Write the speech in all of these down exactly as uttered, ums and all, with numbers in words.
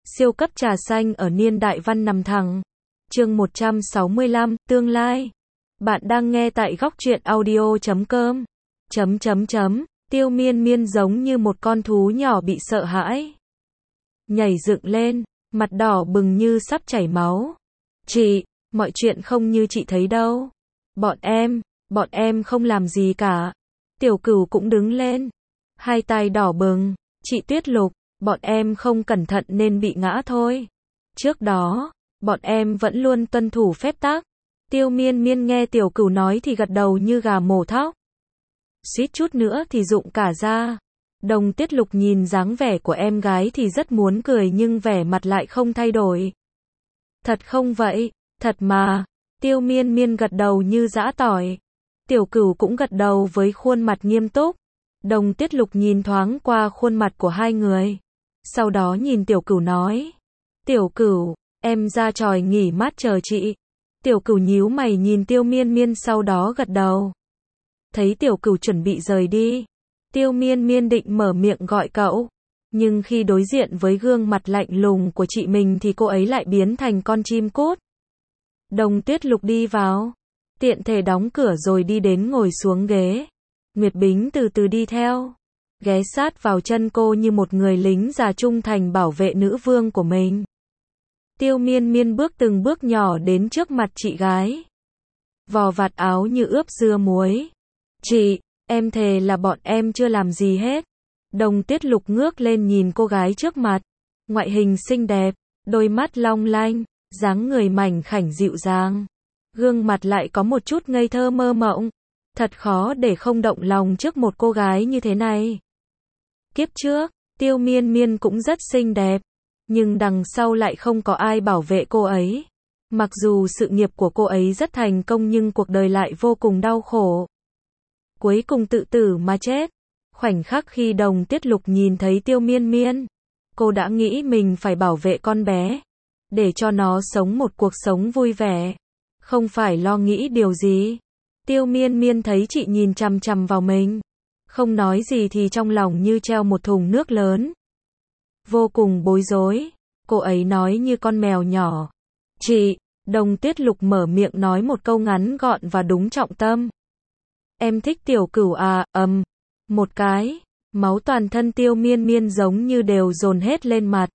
Siêu cấp trà xanh ở niên đại văn nằm thẳng. Chương một trăm sáu mươi lăm, tương lai. Bạn đang nghe tại góc truyện audio chấm com. Chấm chấm chấm, Tiêu Miên Miên giống như một con thú nhỏ bị sợ hãi. Nhảy dựng lên, mặt đỏ bừng như sắp chảy máu. Chị, mọi chuyện không như chị thấy đâu. Bọn em, bọn em không làm gì cả. Tiểu Cửu cũng đứng lên. Hai tay đỏ bừng. Chị Tuyết Lục, bọn em không cẩn thận nên bị ngã thôi. Trước đó, bọn em vẫn luôn tuân thủ phép tắc. Tiêu Miên Miên nghe Tiểu Cửu nói thì gật đầu như gà mổ thóc. Suýt chút nữa thì rụng cả ra. Đồng Tiết Lục nhìn dáng vẻ của em gái thì rất muốn cười nhưng vẻ mặt lại không thay đổi. Thật không vậy, thật mà. Tiêu Miên Miên gật đầu như giã tỏi. Tiểu Cửu cũng gật đầu với khuôn mặt nghiêm túc. Đồng Tiết Lục nhìn thoáng qua khuôn mặt của hai người. Sau đó nhìn Tiểu Cửu nói. Tiểu Cửu, em ra tròi nghỉ mát chờ chị. Tiểu Cửu nhíu mày nhìn Tiêu Miên Miên sau đó gật đầu. Thấy Tiểu Cửu chuẩn bị rời đi. Tiêu Miên Miên định mở miệng gọi cậu. Nhưng khi đối diện với gương mặt lạnh lùng của chị mình thì cô ấy lại biến thành con chim cút. Đồng Tiết Lục đi vào. Tiện thể đóng cửa rồi đi đến ngồi xuống ghế. Nguyệt Bính từ từ đi theo. Ghé sát vào chân cô như một người lính già trung thành bảo vệ nữ vương của mình. Tiêu Miên Miên bước từng bước nhỏ đến trước mặt chị gái. Vò vạt áo như ướp dưa muối. Chị, em thề là bọn em chưa làm gì hết. Đồng Tiết Lục ngước lên nhìn cô gái trước mặt. Ngoại hình xinh đẹp, đôi mắt long lanh, dáng người mảnh khảnh dịu dàng. Gương mặt lại có một chút ngây thơ mơ mộng. Thật khó để không động lòng trước một cô gái như thế này. Kiếp trước, Tiêu Miên Miên cũng rất xinh đẹp. Nhưng đằng sau lại không có ai bảo vệ cô ấy. Mặc dù sự nghiệp của cô ấy rất thành công nhưng cuộc đời lại vô cùng đau khổ. Cuối cùng tự tử mà chết. Khoảnh khắc khi Đồng Tiết Lục nhìn thấy Tiêu Miên Miên, cô đã nghĩ mình phải bảo vệ con bé. Để cho nó sống một cuộc sống vui vẻ. Không phải lo nghĩ điều gì. Tiêu Miên Miên thấy chị nhìn chằm chằm vào mình. Không nói gì thì trong lòng như treo một thùng nước lớn. Vô cùng bối rối. Cô ấy nói như con mèo nhỏ. Chị, Đồng Tiết Lục mở miệng nói một câu ngắn gọn và đúng trọng tâm. Em thích Tiểu Cửu à, ầm. Um, một cái. Máu toàn thân Tiêu Miên Miên giống như đều dồn hết lên mặt.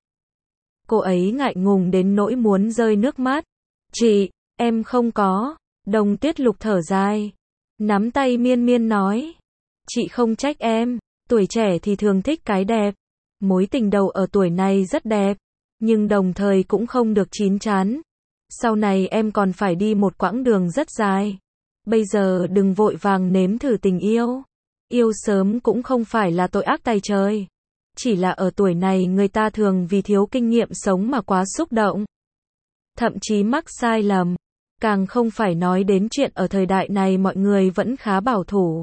Cô ấy ngại ngùng đến nỗi muốn rơi nước mắt. Chị, em không có. Đồng Tiết Lục thở dài. Nắm tay Miên Miên nói. Chị không trách em. Tuổi trẻ thì thường thích cái đẹp. Mối tình đầu ở tuổi này rất đẹp. Nhưng đồng thời cũng không được chín chắn. Sau này em còn phải đi một quãng đường rất dài. Bây giờ đừng vội vàng nếm thử tình yêu. Yêu sớm cũng không phải là tội ác tày trời. Chỉ là ở tuổi này người ta thường vì thiếu kinh nghiệm sống mà quá xúc động. Thậm chí mắc sai lầm. Càng không phải nói đến chuyện ở thời đại này mọi người vẫn khá bảo thủ.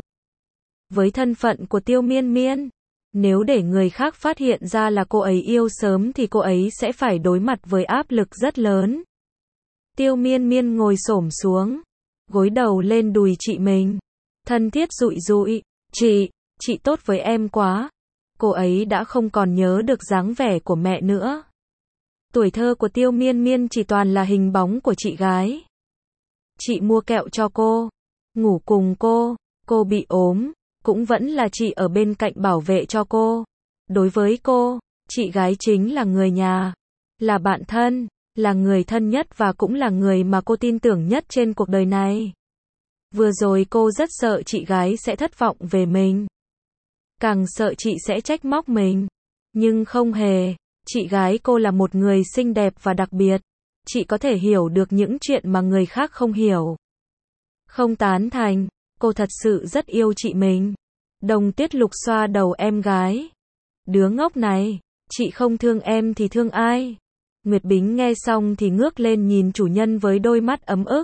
Với thân phận của Tiêu Miên Miên, nếu để người khác phát hiện ra là cô ấy yêu sớm thì cô ấy sẽ phải đối mặt với áp lực rất lớn. Tiêu Miên Miên ngồi xổm xuống, gối đầu lên đùi chị mình. Thân thiết dụi dụi, chị, chị tốt với em quá. Cô ấy đã không còn nhớ được dáng vẻ của mẹ nữa. Tuổi thơ của Tiêu Miên Miên chỉ toàn là hình bóng của chị gái. Chị mua kẹo cho cô, ngủ cùng cô, cô bị ốm, cũng vẫn là chị ở bên cạnh bảo vệ cho cô. Đối với cô, chị gái chính là người nhà, là bạn thân, là người thân nhất và cũng là người mà cô tin tưởng nhất trên cuộc đời này. Vừa rồi cô rất sợ chị gái sẽ thất vọng về mình. Càng sợ chị sẽ trách móc mình. Nhưng không hề, chị gái cô là một người xinh đẹp và đặc biệt. Chị có thể hiểu được những chuyện mà người khác không hiểu. Không tán thành, cô thật sự rất yêu chị mình. Đồng Tiết Lục xoa đầu em gái. Đứa ngốc này, chị không thương em thì thương ai? Nguyệt Bính nghe xong thì ngước lên nhìn chủ nhân với đôi mắt ấm ức.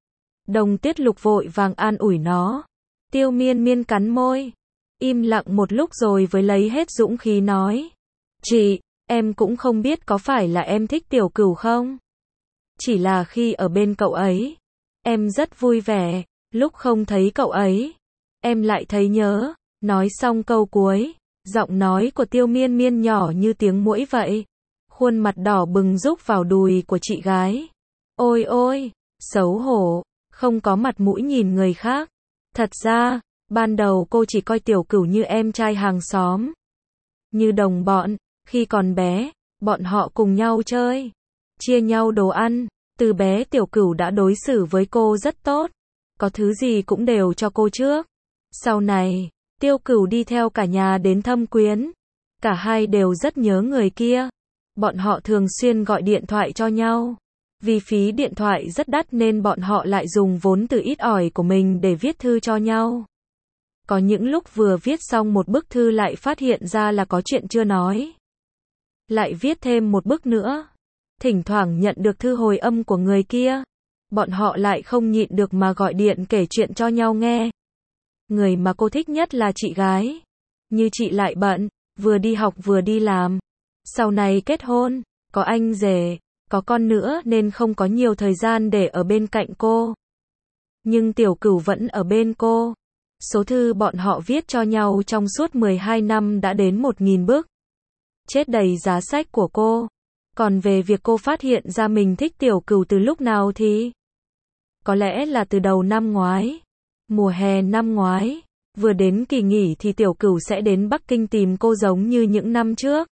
Đồng Tiết Lục vội vàng an ủi nó. Tiêu Miên Miên cắn môi. Im lặng một lúc rồi với lấy hết dũng khí nói. Chị, em cũng không biết có phải là em thích Tiểu Cửu không? Chỉ là khi ở bên cậu ấy, em rất vui vẻ. Lúc không thấy cậu ấy, em lại thấy nhớ. Nói xong câu cuối, giọng nói của Tiêu Miên Miên nhỏ như tiếng muỗi vậy. khuôn mặt đỏ bừng rúc vào đùi của chị gái. Ôi ôi, xấu hổ, không có mặt mũi nhìn người khác. Thật ra, ban đầu cô chỉ coi Tiểu Cửu như em trai hàng xóm, như đồng bọn. Khi còn bé, bọn họ cùng nhau chơi, chia nhau đồ ăn. Từ bé Tiểu Cửu đã đối xử với cô rất tốt, có thứ gì cũng đều cho cô trước. Sau này, Tiêu Cửu đi theo cả nhà đến Thâm Quyến, cả hai đều rất nhớ người kia. Bọn họ thường xuyên gọi điện thoại cho nhau. Vì phí điện thoại rất đắt nên bọn họ lại dùng vốn từ ít ỏi của mình để viết thư cho nhau. Có những lúc vừa viết xong một bức thư lại phát hiện ra là có chuyện chưa nói, lại viết thêm một bức nữa. Thỉnh thoảng nhận được thư hồi âm của người kia, bọn họ lại không nhịn được mà gọi điện kể chuyện cho nhau nghe. Người mà cô thích nhất là chị gái. Như chị lại bận, vừa đi học vừa đi làm. Sau này kết hôn, có anh rể, có con nữa nên không có nhiều thời gian để ở bên cạnh cô. Nhưng Tiểu Cửu vẫn ở bên cô. Số thư bọn họ viết cho nhau trong suốt mười hai năm đã đến một nghìn bức. Chết đầy giá sách của cô. Còn về việc cô phát hiện ra mình thích Tiểu Cửu từ lúc nào thì có lẽ là từ đầu năm ngoái. Mùa hè năm ngoái, vừa đến kỳ nghỉ thì Tiểu Cửu sẽ đến Bắc Kinh tìm cô giống như những năm trước.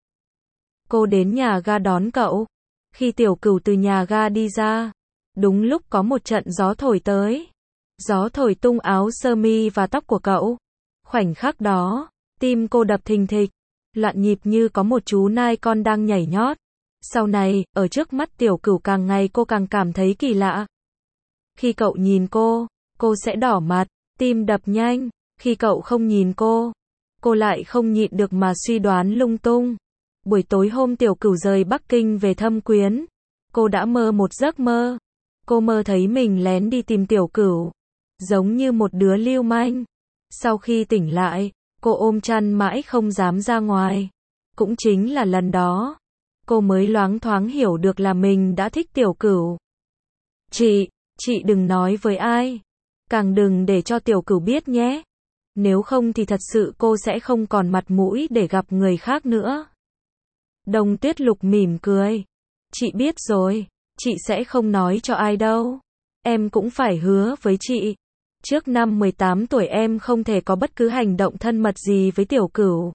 Cô đến nhà ga đón cậu. Khi Tiểu Cửu từ nhà ga đi ra, đúng lúc có một trận gió thổi tới. Gió thổi tung áo sơ mi và tóc của cậu. Khoảnh khắc đó, tim cô đập thình thịch, loạn nhịp như có một chú nai con đang nhảy nhót. Sau này, ở trước mắt Tiểu Cửu càng ngày cô càng cảm thấy kỳ lạ. Khi cậu nhìn cô, cô sẽ đỏ mặt, tim đập nhanh. Khi cậu không nhìn cô, cô lại không nhịn được mà suy đoán lung tung. Buổi tối hôm Tiểu Cửu rời Bắc Kinh về Thâm Quyến, cô đã mơ một giấc mơ. Cô mơ thấy mình lén đi tìm Tiểu Cửu, giống như một đứa lưu manh. Sau khi tỉnh lại, cô ôm chăn mãi không dám ra ngoài. Cũng chính là lần đó, cô mới loáng thoáng hiểu được là mình đã thích Tiểu Cửu. Chị, chị đừng nói với ai. Càng đừng để cho Tiểu Cửu biết nhé. Nếu không thì thật sự cô sẽ không còn mặt mũi để gặp người khác nữa. Đông Tuyết Lục mỉm cười. Chị biết rồi, chị sẽ không nói cho ai đâu. Em cũng phải hứa với chị. Trước năm mười tám tuổi em không thể có bất cứ hành động thân mật gì với Tiểu Cửu.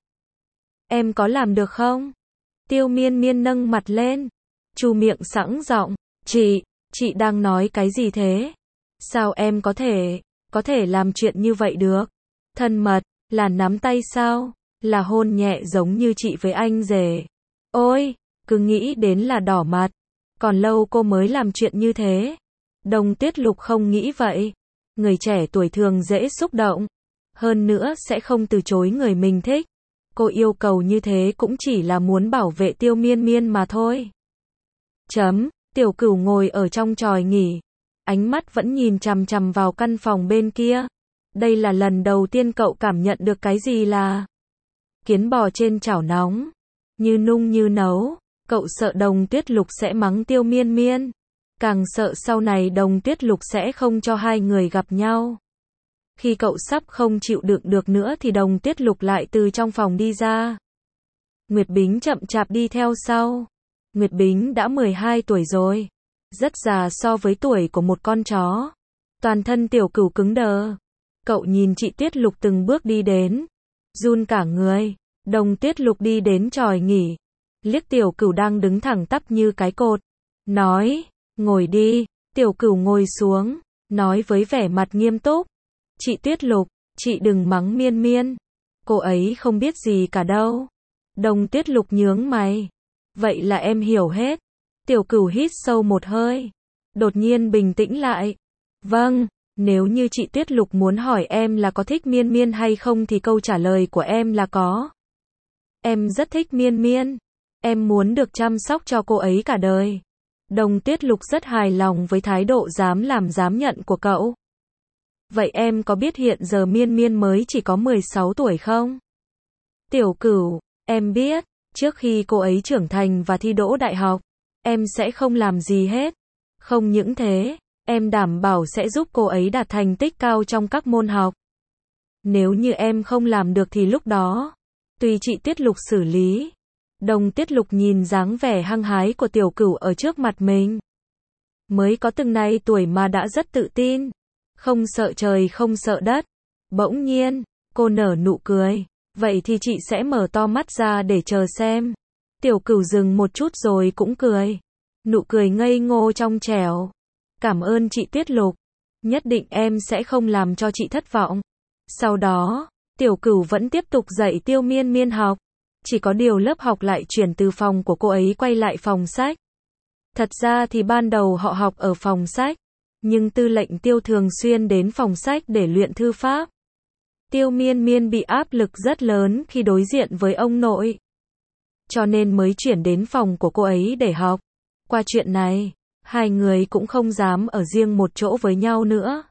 Em có làm được không? Tiêu Miên Miên nâng mặt lên, chu miệng sẵn giọng. Chị, chị đang nói cái gì thế? Sao em có thể, có thể làm chuyện như vậy được? Thân mật, là nắm tay sao? Là hôn nhẹ giống như chị với anh rể. Ôi, cứ nghĩ đến là đỏ mặt. Còn lâu cô mới làm chuyện như thế. Đông Tuyết Lục không nghĩ vậy. Người trẻ tuổi thường dễ xúc động. Hơn nữa sẽ không từ chối người mình thích. Cô yêu cầu như thế cũng chỉ là muốn bảo vệ Tiêu Miên Miên mà thôi. Chấm, Tiểu Cửu ngồi ở trong chòi nghỉ. Ánh mắt vẫn nhìn chằm chằm vào căn phòng bên kia. Đây là lần đầu tiên cậu cảm nhận được cái gì là kiến bò trên chảo nóng. Như nung như nấu. Cậu sợ Đông Tuyết Lục sẽ mắng Tiêu Miên Miên. Càng sợ sau này Đông Tuyết Lục sẽ không cho hai người gặp nhau. Khi cậu sắp không chịu đựng được nữa thì Đông Tuyết Lục lại từ trong phòng đi ra. Nguyệt Bính chậm chạp đi theo sau. Nguyệt Bính đã mười hai tuổi rồi. Rất già so với tuổi của một con chó. Toàn thân Tiểu Cửu cứng đờ. Cậu nhìn chị Tuyết Lục từng bước đi đến. Run cả người. Đông Tuyết Lục đi đến chòi nghỉ. Liếc Tiểu Cửu đang đứng thẳng tắp như cái cột. Nói, ngồi đi. Tiểu Cửu ngồi xuống. Nói với vẻ mặt nghiêm túc. Chị Tuyết Lục, chị đừng mắng Miên Miên. Cô ấy không biết gì cả đâu. Đông Tuyết Lục nhướng mày. Vậy là em hiểu hết. Tiểu Cửu hít sâu một hơi. Đột nhiên bình tĩnh lại. Vâng, nếu như chị Tuyết Lục muốn hỏi em là có thích Miên Miên hay không thì câu trả lời của em là có. Em rất thích Miên Miên. Em muốn được chăm sóc cho cô ấy cả đời. Đông Tuyết Lục rất hài lòng với thái độ dám làm dám nhận của cậu. Vậy em có biết hiện giờ Miên Miên mới chỉ có mười sáu tuổi không? Tiểu Cửu, em biết, trước khi cô ấy trưởng thành và thi đỗ đại học, em sẽ không làm gì hết. Không những thế, em đảm bảo sẽ giúp cô ấy đạt thành tích cao trong các môn học. Nếu như em không làm được thì lúc đó, tùy chị Tuyết Lục xử lý. Đồng Tiết Lục nhìn dáng vẻ hăng hái của Tiểu Cửu ở trước mặt mình. Mới có từng này tuổi mà đã rất tự tin. Không sợ trời không sợ đất. Bỗng nhiên, cô nở nụ cười. Vậy thì chị sẽ mở to mắt ra để chờ xem. Tiểu Cửu dừng một chút rồi cũng cười. Nụ cười ngây ngô trong trẻo. Cảm ơn chị Tuyết Lục. Nhất định em sẽ không làm cho chị thất vọng. Sau đó, Tiểu Cửu vẫn tiếp tục dạy Tiêu Miên Miên học. Chỉ có điều lớp học lại chuyển từ phòng của cô ấy quay lại phòng sách. Thật ra thì ban đầu họ học ở phòng sách. Nhưng Tư lệnh Tiêu thường xuyên đến phòng sách để luyện thư pháp. Tiêu Miên Miên bị áp lực rất lớn khi đối diện với ông nội. Cho nên mới chuyển đến phòng của cô ấy để học. Qua chuyện này, hai người cũng không dám ở riêng một chỗ với nhau nữa.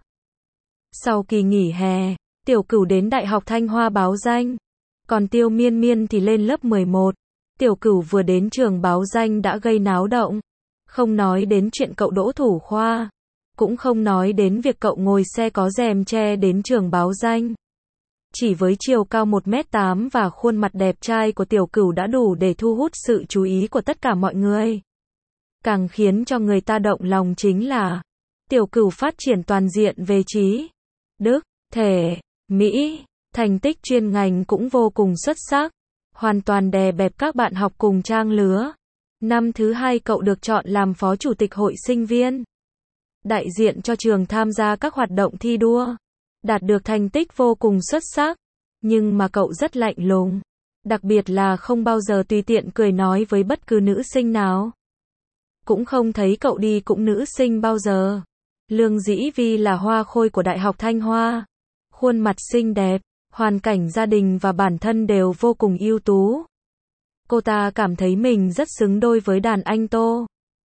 Sau kỳ nghỉ hè, Tiểu Cửu đến Đại học Thanh Hoa báo danh. Còn Tiêu Miên Miên thì lên lớp mười một. Tiểu Cửu vừa đến trường báo danh đã gây náo động. Không nói đến chuyện cậu đỗ thủ khoa. Cũng không nói đến việc cậu ngồi xe có rèm che đến trường báo danh. Chỉ với chiều cao một mét tám và khuôn mặt đẹp trai của Tiểu Cửu đã đủ để thu hút sự chú ý của tất cả mọi người. Càng khiến cho người ta động lòng chính là Tiểu Cửu phát triển toàn diện về trí, đức, thể, mỹ, thành tích chuyên ngành cũng vô cùng xuất sắc, hoàn toàn đè bẹp các bạn học cùng trang lứa. Năm thứ hai cậu được chọn làm phó chủ tịch hội sinh viên, đại diện cho trường tham gia các hoạt động thi đua, đạt được thành tích vô cùng xuất sắc. Nhưng mà cậu rất lạnh lùng, đặc biệt là không bao giờ tùy tiện cười nói với bất cứ nữ sinh nào. Cũng không thấy cậu đi cũng nữ sinh bao giờ. Lương Dĩ Vi là hoa khôi của Đại học Thanh Hoa. Khuôn mặt xinh đẹp, hoàn cảnh gia đình và bản thân đều vô cùng ưu tú. Cô ta cảm thấy mình rất xứng đôi với đàn anh Tô.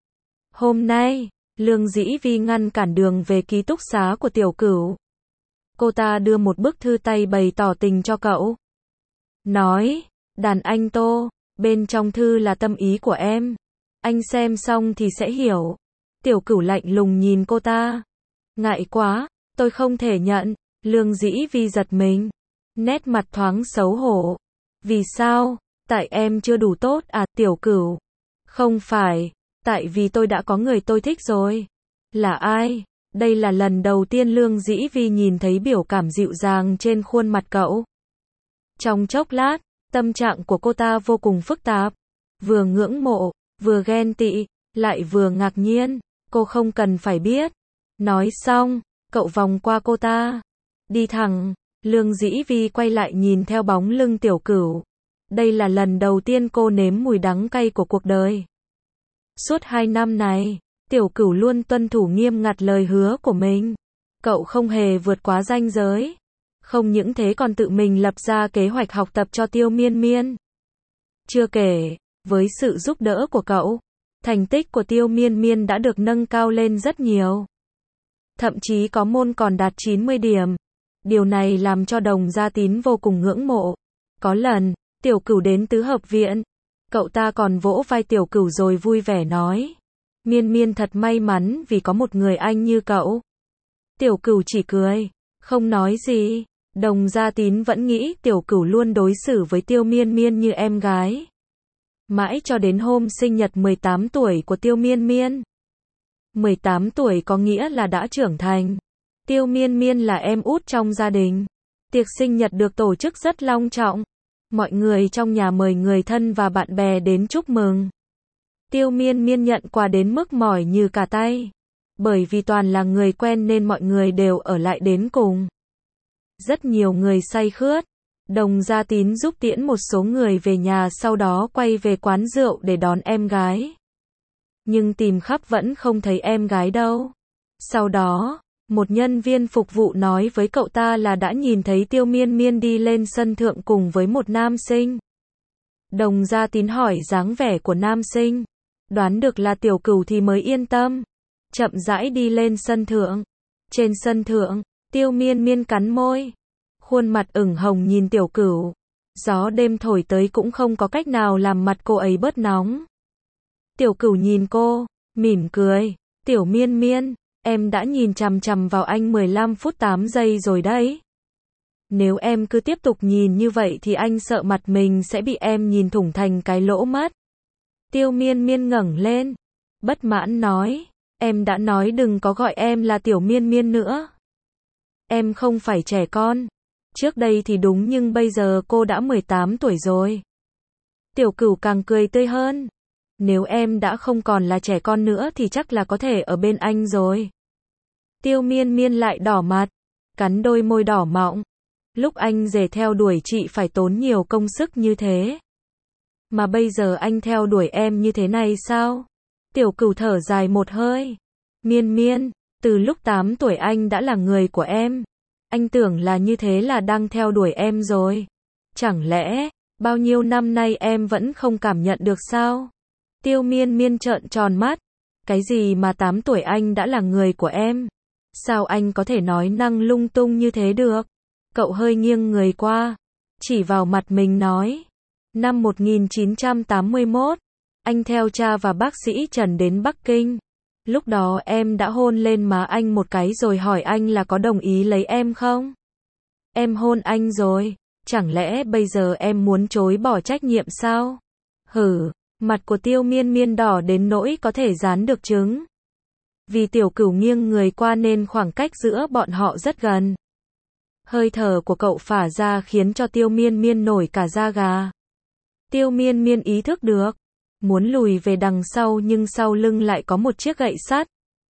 Hôm nay, Lương Dĩ Vi ngăn cản đường về ký túc xá của Tiểu Cửu. Cô ta đưa một bức thư tay bày tỏ tình cho cậu. Nói, đàn anh Tô, bên trong thư là tâm ý của em. Anh xem xong thì sẽ hiểu. Tiểu Cửu lạnh lùng nhìn cô ta. Ngại quá, tôi không thể nhận. Lương Dĩ Vi giật mình. Nét mặt thoáng xấu hổ. Vì sao? Tại em chưa đủ tốt à? Tiểu Cửu. Không phải, tại vì tôi đã có người tôi thích rồi. Là ai? Đây là lần đầu tiên Lương Dĩ Vi nhìn thấy biểu cảm dịu dàng trên khuôn mặt cậu. Trong chốc lát, tâm trạng của cô ta vô cùng phức tạp. Vừa ngưỡng mộ, vừa ghen tị, lại vừa ngạc nhiên. Cô không cần phải biết. Nói xong, cậu vòng qua cô ta. Đi thẳng. Lương Dĩ Vi quay lại nhìn theo bóng lưng Tiểu Cửu. Đây là lần đầu tiên cô nếm mùi đắng cay của cuộc đời. Suốt hai năm này, Tiểu Cửu luôn tuân thủ nghiêm ngặt lời hứa của mình. Cậu không hề vượt quá ranh giới. Không những thế còn tự mình lập ra kế hoạch học tập cho Tiêu Miên Miên. Chưa kể, với sự giúp đỡ của cậu, thành tích của Tiêu Miên Miên đã được nâng cao lên rất nhiều. Thậm chí có môn còn đạt chín mươi điểm. Điều này làm cho Đồng Gia Tín vô cùng ngưỡng mộ. Có lần, Tiểu Cửu đến tứ hợp viện. Cậu ta còn vỗ vai Tiểu Cửu rồi vui vẻ nói. Miên Miên thật may mắn vì có một người anh như cậu. Tiểu Cửu chỉ cười, không nói gì. Đồng Gia Tín vẫn nghĩ Tiểu Cửu luôn đối xử với Tiêu Miên Miên như em gái. Mãi cho đến hôm sinh nhật mười tám tuổi của Tiêu Miên Miên. mười tám tuổi có nghĩa là đã trưởng thành. Tiêu Miên Miên là em út trong gia đình. Tiệc sinh nhật được tổ chức rất long trọng. Mọi người trong nhà mời người thân và bạn bè đến chúc mừng. Tiêu Miên Miên nhận quà đến mức mỏi như cả tay. Bởi vì toàn là người quen nên mọi người đều ở lại đến cùng. Rất nhiều người say khướt. Đồng Gia Tín giúp tiễn một số người về nhà, sau đó quay về quán rượu để đón em gái. Nhưng tìm khắp vẫn không thấy em gái đâu. Sau đó, một nhân viên phục vụ nói với cậu ta là đã nhìn thấy Tiêu Miên Miên đi lên sân thượng cùng với một nam sinh. Đồng Gia Tín hỏi dáng vẻ của nam sinh. Đoán được là Tiểu Cửu thì mới yên tâm. Chậm rãi đi lên sân thượng. Trên sân thượng, Tiêu Miên Miên cắn môi. Khuôn mặt ửng hồng nhìn Tiểu Cửu. Gió đêm thổi tới cũng không có cách nào làm mặt cô ấy bớt nóng. Tiểu Cửu nhìn cô, mỉm cười. Tiểu Miên Miên, em đã nhìn chằm chằm vào anh mười lăm phút tám giây rồi đấy. Nếu em cứ tiếp tục nhìn như vậy thì anh sợ mặt mình sẽ bị em nhìn thủng thành cái lỗ mất. Tiêu Miên Miên ngẩng lên, bất mãn nói, em đã nói đừng có gọi em là Tiểu Miên Miên nữa. Em không phải trẻ con. Trước đây thì đúng nhưng bây giờ cô đã mười tám tuổi rồi. Tiểu Cửu càng cười tươi hơn. Nếu em đã không còn là trẻ con nữa thì chắc là có thể ở bên anh rồi. Tiêu Miên Miên lại đỏ mặt, cắn đôi môi đỏ mọng. Lúc anh rể theo đuổi chị phải tốn nhiều công sức như thế. Mà bây giờ anh theo đuổi em như thế này sao? Tiểu Cửu thở dài một hơi. Miên Miên, từ lúc tám tuổi anh đã là người của em. Anh tưởng là như thế là đang theo đuổi em rồi. Chẳng lẽ, bao nhiêu năm nay em vẫn không cảm nhận được sao? Tiêu Miên Miên trợn tròn mắt. Cái gì mà tám tuổi anh đã là người của em? Sao anh có thể nói năng lung tung như thế được? Cậu hơi nghiêng người qua, chỉ vào mặt mình nói. Năm một nghìn chín trăm tám mươi mốt, anh theo cha và bác sĩ Trần đến Bắc Kinh. Lúc đó em đã hôn lên má anh một cái rồi hỏi anh là có đồng ý lấy em không? Em hôn anh rồi, chẳng lẽ bây giờ em muốn chối bỏ trách nhiệm sao? Hử, mặt của Tiêu Miên Miên đỏ đến nỗi có thể dán được trứng. Vì Tiểu Cửu nghiêng người qua nên khoảng cách giữa bọn họ rất gần. Hơi thở của cậu phả ra khiến cho Tiêu Miên Miên nổi cả da gà. Tiêu Miên Miên ý thức được, muốn lùi về đằng sau nhưng sau lưng lại có một chiếc gậy sắt.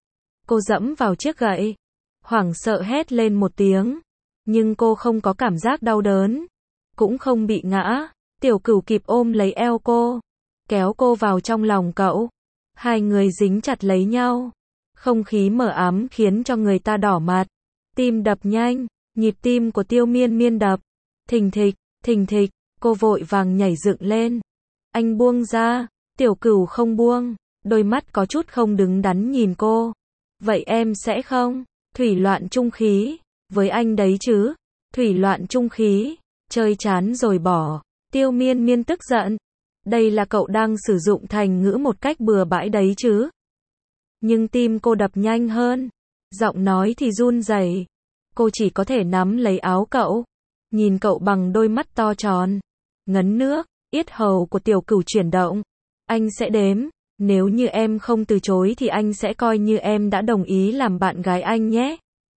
Cô dẫm vào chiếc gậy, hoảng sợ hét lên một tiếng, nhưng cô không có cảm giác đau đớn, cũng không bị ngã. Tiểu Cửu kịp ôm lấy eo cô, kéo cô vào trong lòng cậu. Hai người dính chặt lấy nhau, không khí mờ ám khiến cho người ta đỏ mặt, tim đập nhanh. Nhịp tim của Tiêu Miên Miên đập, thình thịch, thình thịch, cô vội vàng nhảy dựng lên. Anh buông ra, Tiểu Cửu không buông, đôi mắt có chút không đứng đắn nhìn cô. Vậy em sẽ không? Thủy loạn trung khí, với anh đấy chứ? Thủy loạn trung khí, chơi chán rồi bỏ. Tiêu Miên Miên tức giận. Đây là cậu đang sử dụng thành ngữ một cách bừa bãi đấy chứ? Nhưng tim cô đập nhanh hơn, giọng nói thì run rẩy. Cô chỉ có thể nắm lấy áo cậu, nhìn cậu bằng đôi mắt to tròn. Ngấn nước, yết hầu của Tiểu Cửu chuyển động. Anh sẽ đếm, nếu như em không từ chối thì anh sẽ coi như em đã đồng ý làm bạn gái anh nhé.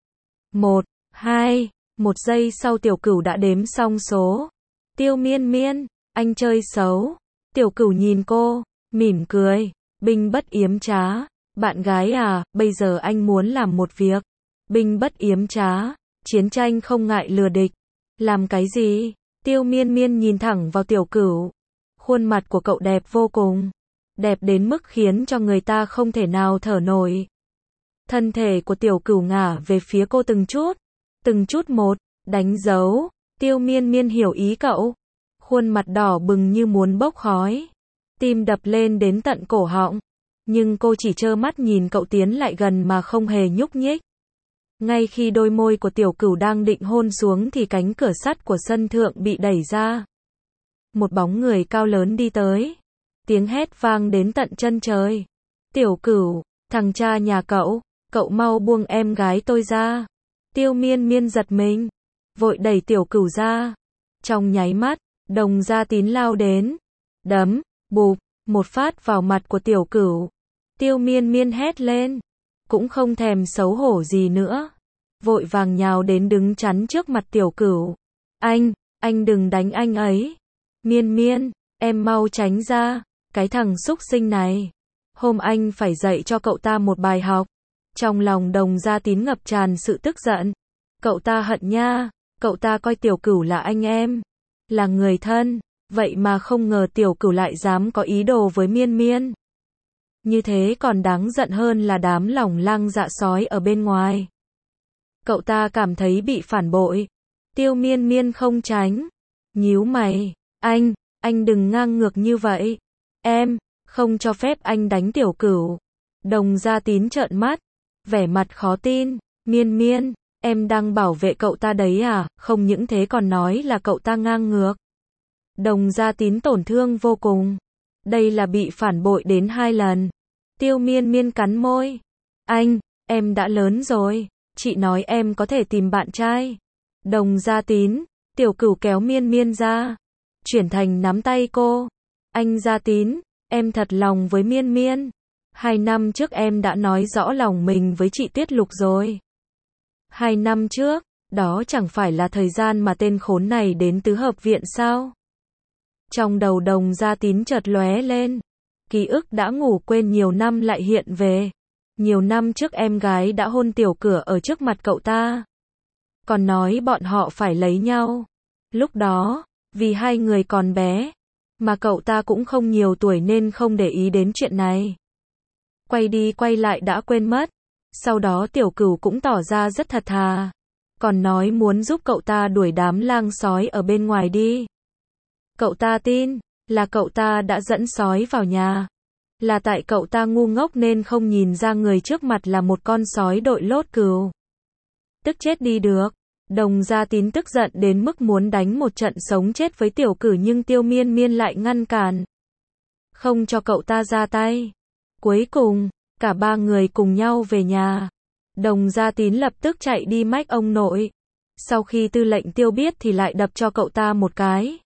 Một, hai, một giây sau Tiểu Cửu đã đếm xong số. Tiêu Miên Miên, anh chơi xấu. Tiểu Cửu nhìn cô, mỉm cười, binh bất yếm trá. Bạn gái à, bây giờ anh muốn làm một việc. Binh bất yếm trá, chiến tranh không ngại lừa địch. Làm cái gì? Tiêu Miên Miên nhìn thẳng vào Tiểu Cửu. Khuôn mặt của cậu đẹp vô cùng, đẹp đến mức khiến cho người ta không thể nào thở nổi. Thân thể của Tiểu Cửu ngả về phía cô từng chút, từng chút một, đánh dấu. Tiêu Miên Miên hiểu ý cậu. Khuôn mặt đỏ bừng như muốn bốc khói, tim đập lên đến tận cổ họng. Nhưng cô chỉ trơ mắt nhìn cậu tiến lại gần mà không hề nhúc nhích. Ngay khi đôi môi của Tiểu Cửu đang định hôn xuống thì cánh cửa sắt của sân thượng bị đẩy ra. Một bóng người cao lớn đi tới. Tiếng hét vang đến tận chân trời. Tiểu Cửu, thằng cha nhà cậu, cậu mau buông em gái tôi ra. Tiêu Miên Miên giật mình, vội đẩy Tiểu Cửu ra. Trong nháy mắt, Đồng Gia Tín lao đến, đấm, bụp, một phát vào mặt của Tiểu Cửu. Tiêu Miên Miên hét lên, cũng không thèm xấu hổ gì nữa, vội vàng nhào đến đứng chắn trước mặt Tiểu Cửu. Anh, anh đừng đánh anh ấy. Miên Miên, em mau tránh ra, cái thằng xúc sinh này. Hôm anh phải dạy cho cậu ta một bài học. Trong lòng Đồng Gia Tín ngập tràn sự tức giận. Cậu ta hận nha, cậu ta coi Tiểu Cửu là anh em, là người thân, vậy mà không ngờ Tiểu Cửu lại dám có ý đồ với Miên Miên. Như thế còn đáng giận hơn là đám lòng lang dạ sói ở bên ngoài. Cậu ta cảm thấy bị phản bội. Tiêu Miên Miên không tránh, nhíu mày, anh, anh đừng ngang ngược như vậy. Em, không cho phép anh đánh Tiểu Cửu. Đồng Gia Tín trợn mắt, vẻ mặt khó tin. Miên Miên, em đang bảo vệ cậu ta đấy à, không những thế còn nói là cậu ta ngang ngược. Đồng Gia Tín tổn thương vô cùng. Đây là bị phản bội đến hai lần. Tiêu Miên Miên cắn môi. Anh, em đã lớn rồi. Chị nói em có thể tìm bạn trai. Đồng Gia Tín, Tiểu Cửu kéo Miên Miên ra, chuyển thành nắm tay cô. Anh Gia Tín, em thật lòng với Miên Miên. Hai năm trước em đã nói rõ lòng mình với chị Tuyết Lục rồi. Hai năm trước, đó chẳng phải là thời gian mà tên khốn này đến tứ hợp viện sao? Trong đầu Đồng Gia Tín chợt lóe lên. Ký ức đã ngủ quên nhiều năm lại hiện về. Nhiều năm trước em gái đã hôn Tiểu Cửa ở trước mặt cậu ta. Còn nói bọn họ phải lấy nhau. Lúc đó, vì hai người còn bé, mà cậu ta cũng không nhiều tuổi nên không để ý đến chuyện này. Quay đi quay lại đã quên mất. Sau đó Tiểu Cửu cũng tỏ ra rất thật thà. Còn nói muốn giúp cậu ta đuổi đám lang sói ở bên ngoài đi. Cậu ta tin, là cậu ta đã dẫn sói vào nhà. Là tại cậu ta ngu ngốc nên không nhìn ra người trước mặt là một con sói đội lốt cừu. Tức chết đi được. Đồng Gia Tín tức giận đến mức muốn đánh một trận sống chết với Tiểu Cửu nhưng Tiêu Miên Miên lại ngăn cản. Không cho cậu ta ra tay. Cuối cùng, cả ba người cùng nhau về nhà. Đồng Gia Tín lập tức chạy đi mách ông nội. Sau khi Tư lệnh Tiêu biết thì lại đập cho cậu ta một cái.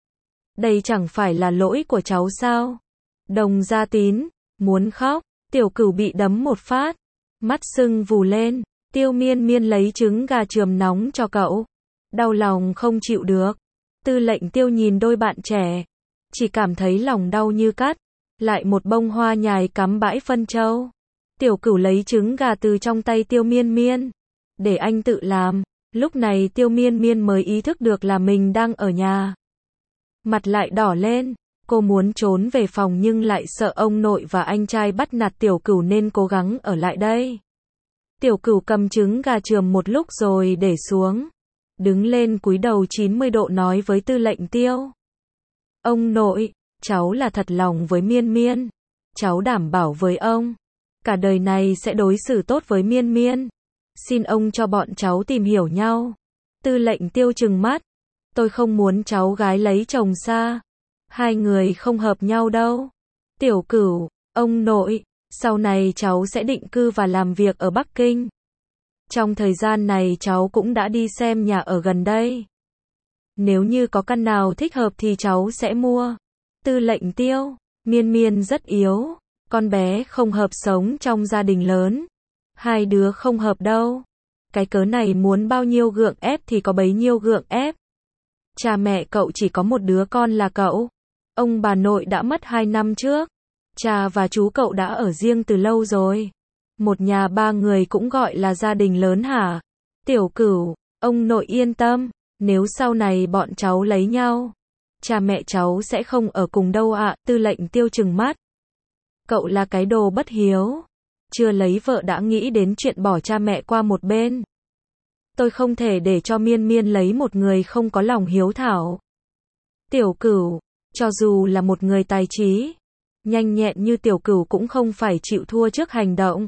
Đây chẳng phải là lỗi của cháu sao? Đồng Gia Tín, muốn khóc. Tiểu Cửu bị đấm một phát. Mắt sưng vù lên. Tiêu Miên Miên lấy trứng gà chườm nóng cho cậu. Đau lòng không chịu được. Tư lệnh Tiêu nhìn đôi bạn trẻ. Chỉ cảm thấy lòng đau như cắt. Lại một bông hoa nhài cắm bãi phân châu. Tiểu Cửu lấy trứng gà từ trong tay Tiêu Miên Miên. Để anh tự làm. Lúc này Tiêu Miên Miên mới ý thức được là mình đang ở nhà. Mặt lại đỏ lên. Cô muốn trốn về phòng nhưng lại sợ ông nội và anh trai bắt nạt Tiểu Cửu nên cố gắng ở lại đây. Tiểu Cửu cầm trứng gà chườm một lúc rồi để xuống. Đứng lên cúi đầu chín mươi độ nói với Tư lệnh Tiêu. Ông nội, cháu là thật lòng với Miên Miên. Cháu đảm bảo với ông. Cả đời này sẽ đối xử tốt với Miên Miên. Xin ông cho bọn cháu tìm hiểu nhau. Tư lệnh Tiêu trừng mắt. Tôi không muốn cháu gái lấy chồng xa. Hai người không hợp nhau đâu. Tiểu Cửu, ông nội. Sau này cháu sẽ định cư và làm việc ở Bắc Kinh. Trong thời gian này cháu cũng đã đi xem nhà ở gần đây. Nếu như có căn nào thích hợp thì cháu sẽ mua. Tư lệnh Tiêu, Miên Miên rất yếu. Con bé không hợp sống trong gia đình lớn. Hai đứa không hợp đâu. Cái cớ này muốn bao nhiêu gượng ép thì có bấy nhiêu gượng ép. Cha mẹ cậu chỉ có một đứa con là cậu. Ông bà nội đã mất hai năm trước. Cha và chú cậu đã ở riêng từ lâu rồi. Một nhà ba người cũng gọi là gia đình lớn hả? Tiểu Cửu, ông nội yên tâm. Nếu sau này bọn cháu lấy nhau, cha mẹ cháu sẽ không ở cùng đâu ạ. Tư lệnh Tiêu trừng mắt. Cậu là cái đồ bất hiếu. Chưa lấy vợ đã nghĩ đến chuyện bỏ cha mẹ qua một bên. Tôi không thể để cho Miên Miên lấy một người không có lòng hiếu thảo. Tiểu Cửu, cho dù là một người tài trí, nhanh nhẹn như Tiểu Cửu cũng không phải chịu thua trước hành động.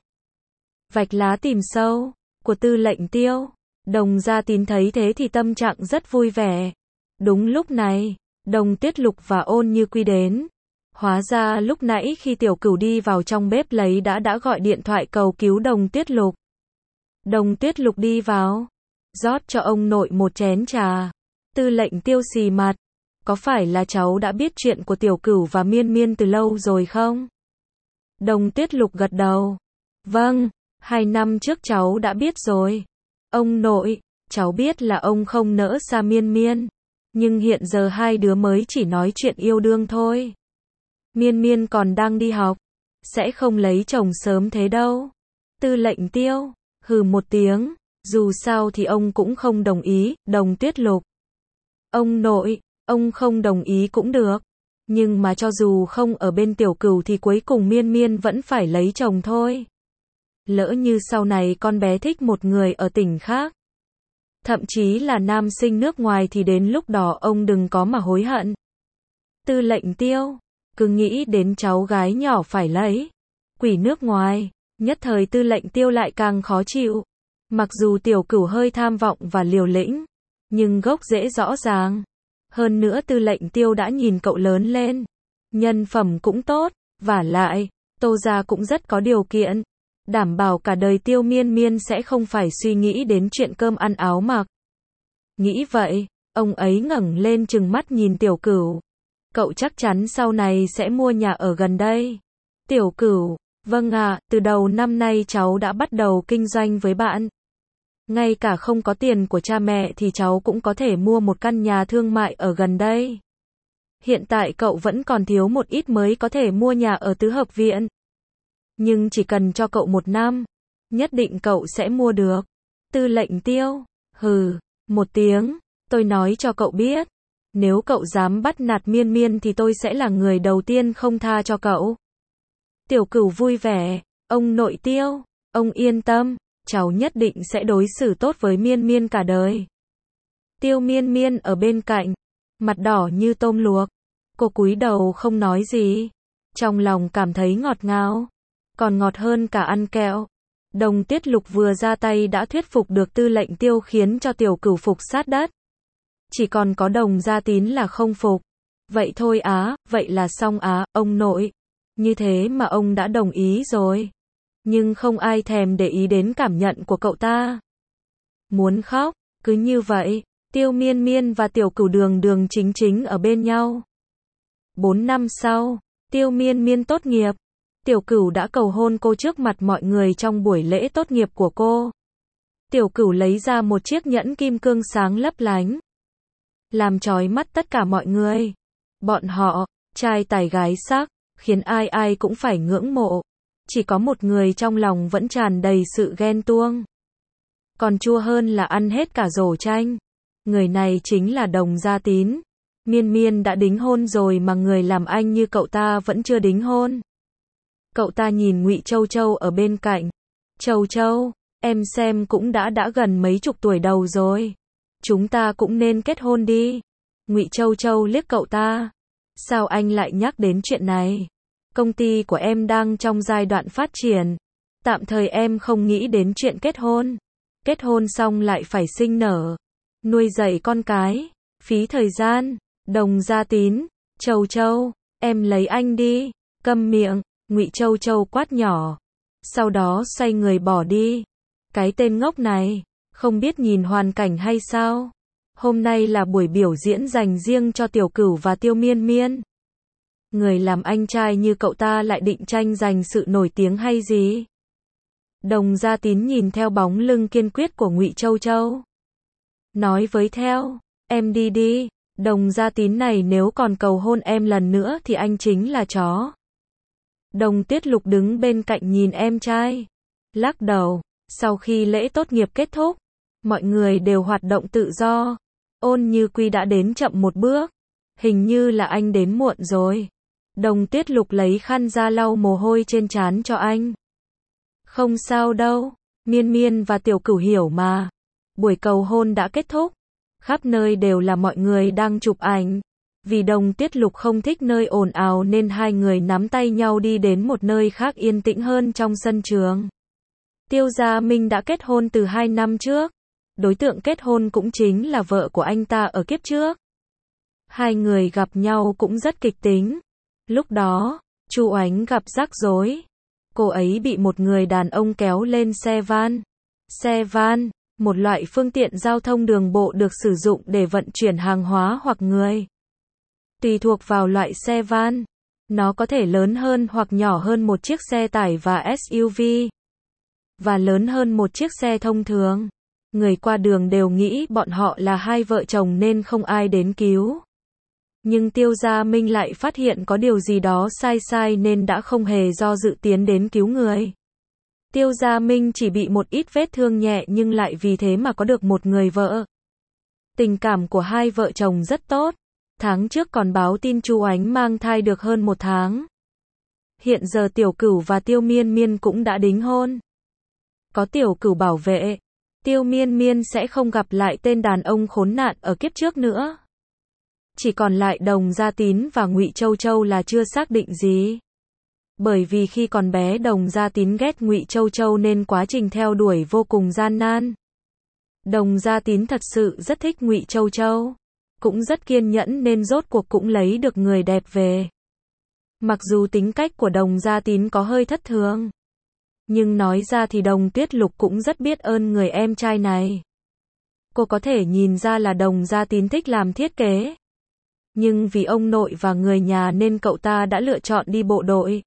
Vạch lá tìm sâu, của Tư lệnh Tiêu. Đồng Gia Tín thấy thế thì tâm trạng rất vui vẻ. Đúng lúc này, Đồng Tuyết Lục và Ôn Như Quy đến. Hóa ra lúc nãy khi Tiểu Cửu đi vào trong bếp lấy đã đã gọi điện thoại cầu cứu Đồng Tuyết Lục. Đồng Tuyết Lục đi vào, rót cho ông nội một chén trà. Tư lệnh Tiêu xì mặt. Có phải là cháu đã biết chuyện của Tiểu Cửu và Miên Miên từ lâu rồi không? Đồng Tuyết Lục gật đầu. Vâng, hai năm trước cháu đã biết rồi. Ông nội, cháu biết là ông không nỡ xa Miên Miên. Nhưng hiện giờ hai đứa mới chỉ nói chuyện yêu đương thôi. Miên Miên còn đang đi học. Sẽ không lấy chồng sớm thế đâu. Tư lệnh Tiêu, hừ một tiếng. Dù sao thì ông cũng không đồng ý. Đồng Tuyết Lục. Ông nội, ông không đồng ý cũng được. Nhưng mà cho dù không ở bên Tiểu Cửu thì cuối cùng Miên Miên vẫn phải lấy chồng thôi. Lỡ như sau này con bé thích một người ở tỉnh khác, thậm chí là nam sinh nước ngoài thì đến lúc đó ông đừng có mà hối hận. Tư lệnh Tiêu, cứ nghĩ đến cháu gái nhỏ phải lấy quỷ nước ngoài, nhất thời Tư lệnh Tiêu lại càng khó chịu. Mặc dù Tiểu Cửu hơi tham vọng và liều lĩnh, nhưng gốc rễ rõ ràng. Hơn nữa Tư lệnh Tiêu đã nhìn cậu lớn lên, nhân phẩm cũng tốt, vả lại, Tô gia cũng rất có điều kiện. Đảm bảo cả đời Tiêu Miên Miên sẽ không phải suy nghĩ đến chuyện cơm ăn áo mặc. Nghĩ vậy, ông ấy ngẩng lên trừng mắt nhìn Tiểu Cửu. Cậu chắc chắn sau này sẽ mua nhà ở gần đây. Tiểu Cửu, vâng ạ, từ đầu năm nay cháu đã bắt đầu kinh doanh với bạn. Ngay cả không có tiền của cha mẹ thì cháu cũng có thể mua một căn nhà thương mại ở gần đây. Hiện tại cậu vẫn còn thiếu một ít mới có thể mua nhà ở tứ hợp viện. Nhưng chỉ cần cho cậu một năm, nhất định cậu sẽ mua được. Tư lệnh Tiêu, hừ, một tiếng, tôi nói cho cậu biết. Nếu cậu dám bắt nạt Miên Miên thì tôi sẽ là người đầu tiên không tha cho cậu. Tiểu Cửu vui vẻ, ông nội Tiêu, ông yên tâm, cháu nhất định sẽ đối xử tốt với Miên Miên cả đời. Tiêu Miên Miên ở bên cạnh, mặt đỏ như tôm luộc. Cô cúi đầu không nói gì. Trong lòng cảm thấy ngọt ngào. Còn ngọt hơn cả ăn kẹo. Đồng Tiết Lục vừa ra tay đã thuyết phục được Tư lệnh Tiêu khiến cho Tiểu Cửu phục sát đất. Chỉ còn có Đồng Gia Tín là không phục. Vậy thôi á, vậy là xong á, ông nội. Như thế mà ông đã đồng ý rồi. Nhưng không ai thèm để ý đến cảm nhận của cậu ta. Muốn khóc, cứ như vậy. Tiêu Miên Miên và Tiểu Cửu đường đường chính chính ở bên nhau. Bốn năm sau, Tiêu Miên Miên tốt nghiệp. Tiểu Cửu đã cầu hôn cô trước mặt mọi người trong buổi lễ tốt nghiệp của cô. Tiểu Cửu lấy ra một chiếc nhẫn kim cương sáng lấp lánh, làm chói mắt tất cả mọi người. Bọn họ, trai tài gái sắc, khiến ai ai cũng phải ngưỡng mộ. Chỉ có một người trong lòng vẫn tràn đầy sự ghen tuông. Còn chua hơn là ăn hết cả rổ chanh. Người này chính là Đồng Gia Tín. Miên Miên đã đính hôn rồi mà người làm anh như cậu ta vẫn chưa đính hôn. Cậu ta nhìn Ngụy Châu Châu ở bên cạnh. Châu Châu, em xem cũng đã đã gần mấy chục tuổi đầu rồi. Chúng ta cũng nên kết hôn đi. Ngụy Châu Châu liếc cậu ta. Sao anh lại nhắc đến chuyện này? Công ty của em đang trong giai đoạn phát triển. Tạm thời em không nghĩ đến chuyện kết hôn. Kết hôn xong lại phải sinh nở, nuôi dạy con cái, phí thời gian. Đồng Gia Tín, Châu Châu, em lấy anh đi. Câm miệng, Ngụy Châu Châu quát nhỏ. Sau đó xoay người bỏ đi. Cái tên ngốc này, không biết nhìn hoàn cảnh hay sao? Hôm nay là buổi biểu diễn dành riêng cho Tiểu Cửu và Tiêu Miên Miên. Người làm anh trai như cậu ta lại định tranh giành sự nổi tiếng hay gì? Đồng Gia Tín nhìn theo bóng lưng kiên quyết của Ngụy Châu Châu. Nói với theo, em đi đi. Đồng Gia Tín này nếu còn cầu hôn em lần nữa thì anh chính là chó. Đồng Tiết Lục đứng bên cạnh nhìn em trai. Lắc đầu, sau khi lễ tốt nghiệp kết thúc, mọi người đều hoạt động tự do. Ôn Như Quy đã đến chậm một bước. Hình như là anh đến muộn rồi. Đồng Tiết Lục lấy khăn ra lau mồ hôi trên trán cho anh. Không sao đâu, Miên Miên và Tiểu Cửu hiểu mà. Buổi cầu hôn đã kết thúc. Khắp nơi đều là mọi người đang chụp ảnh. Vì Đồng Tiết Lục không thích nơi ồn ào nên hai người nắm tay nhau đi đến một nơi khác yên tĩnh hơn trong sân trường. Tiêu Gia Minh đã kết hôn từ hai năm trước. Đối tượng kết hôn cũng chính là vợ của anh ta ở kiếp trước. Hai người gặp nhau cũng rất kịch tính. Lúc đó, Chu Oánh gặp rắc rối. Cô ấy bị một người đàn ông kéo lên xe van. Xe van, một loại phương tiện giao thông đường bộ được sử dụng để vận chuyển hàng hóa hoặc người. Tùy thuộc vào loại xe van, nó có thể lớn hơn hoặc nhỏ hơn một chiếc xe tải và ét u vê, và lớn hơn một chiếc xe thông thường. Người qua đường đều nghĩ bọn họ là hai vợ chồng nên không ai đến cứu. Nhưng Tiêu Gia Minh lại phát hiện có điều gì đó sai sai nên đã không hề do dự tiến đến cứu người. Tiêu Gia Minh chỉ bị một ít vết thương nhẹ nhưng lại vì thế mà có được một người vợ. Tình cảm của hai vợ chồng rất tốt. Tháng trước còn báo tin Chu Oánh mang thai được hơn một tháng. Hiện giờ Tiểu Cửu và Tiêu Miên Miên cũng đã đính hôn. Có Tiểu Cửu bảo vệ, Tiêu Miên Miên sẽ không gặp lại tên đàn ông khốn nạn ở kiếp trước nữa. Chỉ còn lại Đồng Gia Tín và Ngụy Châu Châu là chưa xác định gì. Bởi vì khi còn bé Đồng Gia Tín ghét Ngụy Châu Châu nên quá trình theo đuổi vô cùng gian nan. Đồng Gia Tín thật sự rất thích Ngụy Châu Châu, cũng rất kiên nhẫn nên rốt cuộc cũng lấy được người đẹp về. Mặc dù tính cách của Đồng Gia Tín có hơi thất thường, nhưng nói ra thì Đồng Tuyết Lục cũng rất biết ơn người em trai này. Cô có thể nhìn ra là Đồng Gia Tín thích làm thiết kế. Nhưng vì ông nội và người nhà nên cậu ta đã lựa chọn đi bộ đội.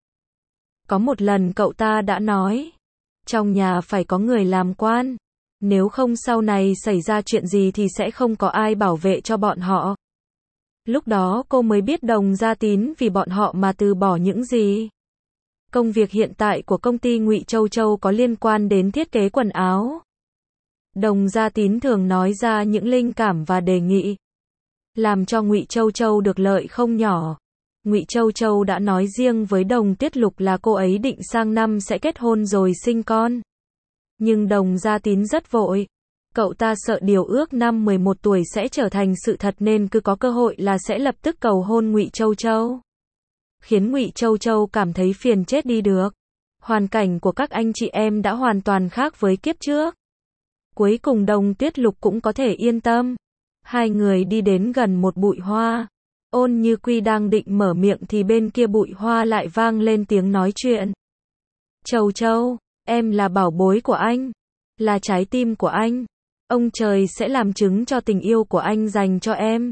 Có một lần cậu ta đã nói, trong nhà phải có người làm quan. Nếu không sau này xảy ra chuyện gì thì sẽ không có ai bảo vệ cho bọn họ. Lúc đó cô mới biết Đồng Gia Tín vì bọn họ mà từ bỏ những gì. Công việc hiện tại của công ty Ngụy Châu Châu có liên quan đến thiết kế quần áo. Đồng Gia Tín thường nói ra những linh cảm và đề nghị, làm cho Ngụy Châu Châu được lợi không nhỏ. Ngụy Châu Châu đã nói riêng với Đồng Tuyết Lục là cô ấy định sang năm sẽ kết hôn rồi sinh con. Nhưng Đồng Gia Tín rất vội. Cậu ta sợ điều ước năm mười một tuổi sẽ trở thành sự thật nên cứ có cơ hội là sẽ lập tức cầu hôn Ngụy Châu Châu. Khiến Ngụy Châu Châu cảm thấy phiền chết đi được. Hoàn cảnh của các anh chị em đã hoàn toàn khác với kiếp trước. Cuối cùng Đồng Tuyết Lục cũng có thể yên tâm. Hai người đi đến gần một bụi hoa. Ôn Như Quy đang định mở miệng thì bên kia bụi hoa lại vang lên tiếng nói chuyện. Châu Châu, em là bảo bối của anh, là trái tim của anh. Ông trời sẽ làm chứng cho tình yêu của anh dành cho em.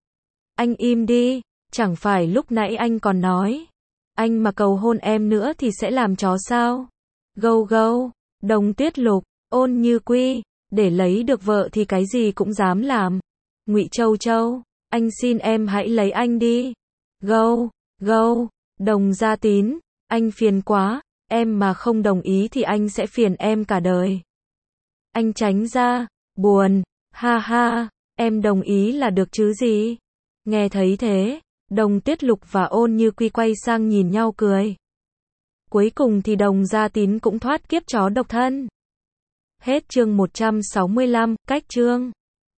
Anh im đi, chẳng phải lúc nãy anh còn nói, anh mà cầu hôn em nữa thì sẽ làm chó sao? Gâu gâu, Đồng Tuyết Lục, Ôn Như Quy, để lấy được vợ thì cái gì cũng dám làm. Ngụy Châu Châu, anh xin em hãy lấy anh đi. Gâu, gâu, Đồng Gia Tín, anh phiền quá, em mà không đồng ý thì anh sẽ phiền em cả đời. Anh tránh ra, buồn, ha ha, em đồng ý là được chứ gì. Nghe thấy thế, Đồng Tuyết Lục và Ôn Như Quy quay sang nhìn nhau cười. Cuối cùng thì Đồng Gia Tín cũng thoát kiếp chó độc thân. Hết chương một trăm sáu mươi lăm, cách chương.